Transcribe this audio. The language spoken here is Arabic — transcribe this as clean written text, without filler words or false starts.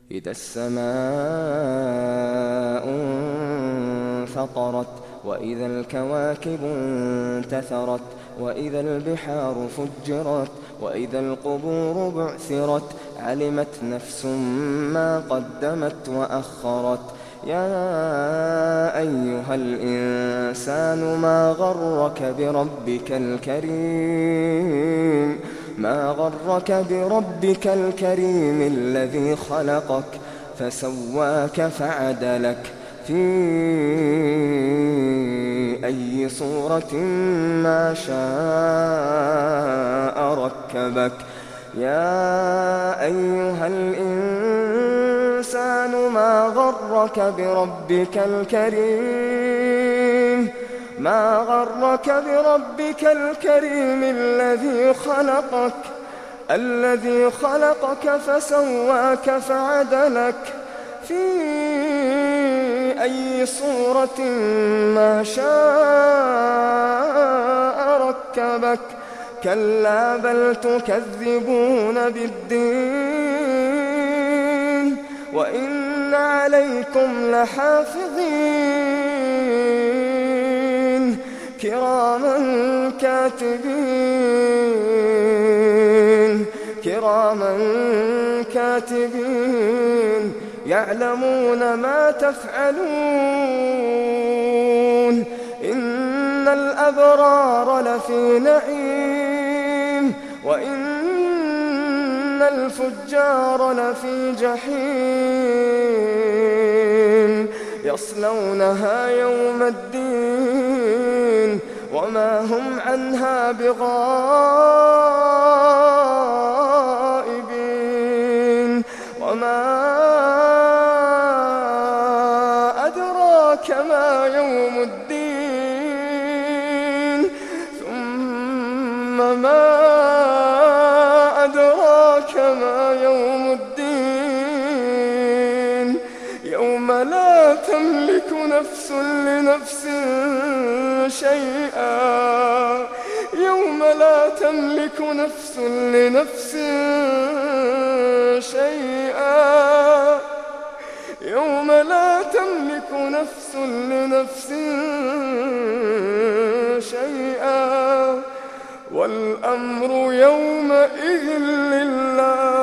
إذا السماء انفطرت وإذا الكواكب انتثرت وإذا البحار فجرت وإذا القبور بعثرت علمت نفس ما قدمت وأخرت يا أيها الإنسان ما غرك بربك الكريم الذي خلقك فسواك فعدلك في أي صورة ما شاء ركبك يا أيها الإنسان ما غرك بربك الكريم الذي خلقك فسواك فعدلك في أي صورة ما شاء ركبك كلا بل تكذبون بالدين وإن عليكم لحافظين كراما كاتبين يعلمون ما تفعلون إن الأبرار لفي نعيم وإن الفجار لفي جحيم يصلونها يوم الدين وما هم عنها بغائبين وما أدراك ما يوم الدين ثم ما أدراك ما يوم الدين يوم لا تملك نفس لنفس شيئا يوم لا تملك نفس لنفس شيئا يوم لا تملك نفس لنفس شيئا والأمر يومئذ لله